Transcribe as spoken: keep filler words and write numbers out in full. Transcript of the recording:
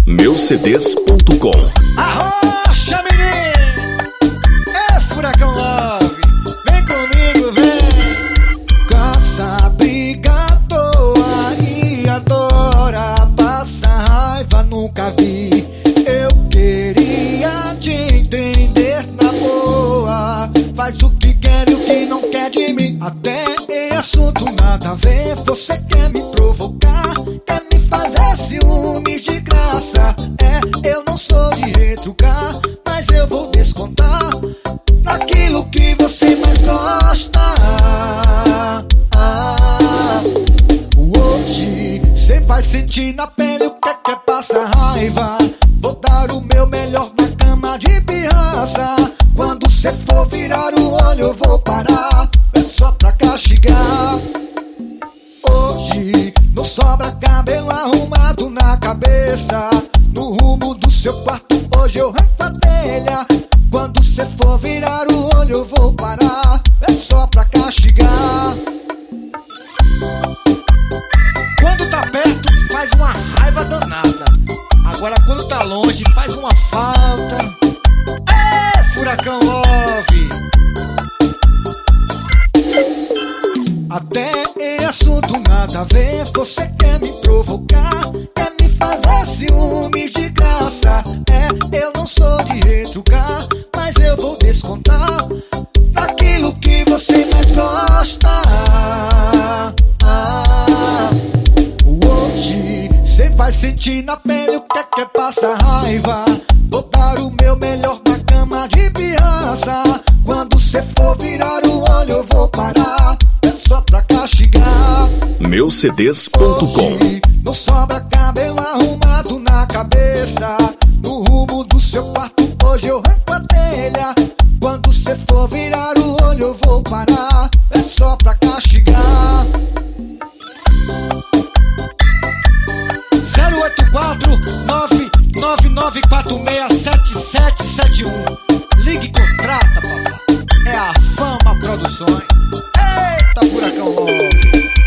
meu c d s ponto com. Arrocha, menino! É Furacão Love, vem comigo, vem! Cansa, briga à toa e adora passar raiva, nunca vi. Eu queria te entender na boa. Faz o que quer e o que não quer de mim. Até em assunto nada a ver, você quer me provocar, quer me fazer ciúmes de graça. É, eu não sou de retrucar, mas eu vou descontar naquilo que você mais gosta. Ah, hoje cê vai sentir na pele o que é que é passar raiva. Vou dar o meu melhor na cama de pirraça. Quando cê for virar o olho eu vou parar, é só pra castigar. Hoje não sobra cabelo arrumado na cabeça. No rumo do seu quarto hoje eu arranco a telha. Quando cê for virar o olho eu vou parar, é só pra castigar. Quando tá perto faz uma raiva danada, agora quando tá longe faz uma falta. É Furacão Love. Até em assunto nada a ver, você quer me provocar, quer me fazer ciúmes de graça. É, eu não sou de retrucar, mas eu vou descontar daquilo que você mais gosta. Ah, hoje cê vai sentir na pele o que é que é passar raiva. Vou dar o meu melhor na cama de pirraça. Quando cê for virar o olho eu vou parar, é só pra castigar. meu c d s ponto com. Hoje não sobra cabelo arrumado na cabeça. No rumo do seu quarto hoje eu arranco a telha. Quando cê for virar o olho eu vou parar, é só pra castigar. Zero oito quatro nove nove nove quatro seis sete sete sete um. Ligue e contrata, papai. É a Fama Produções. Eita, Furacão Love.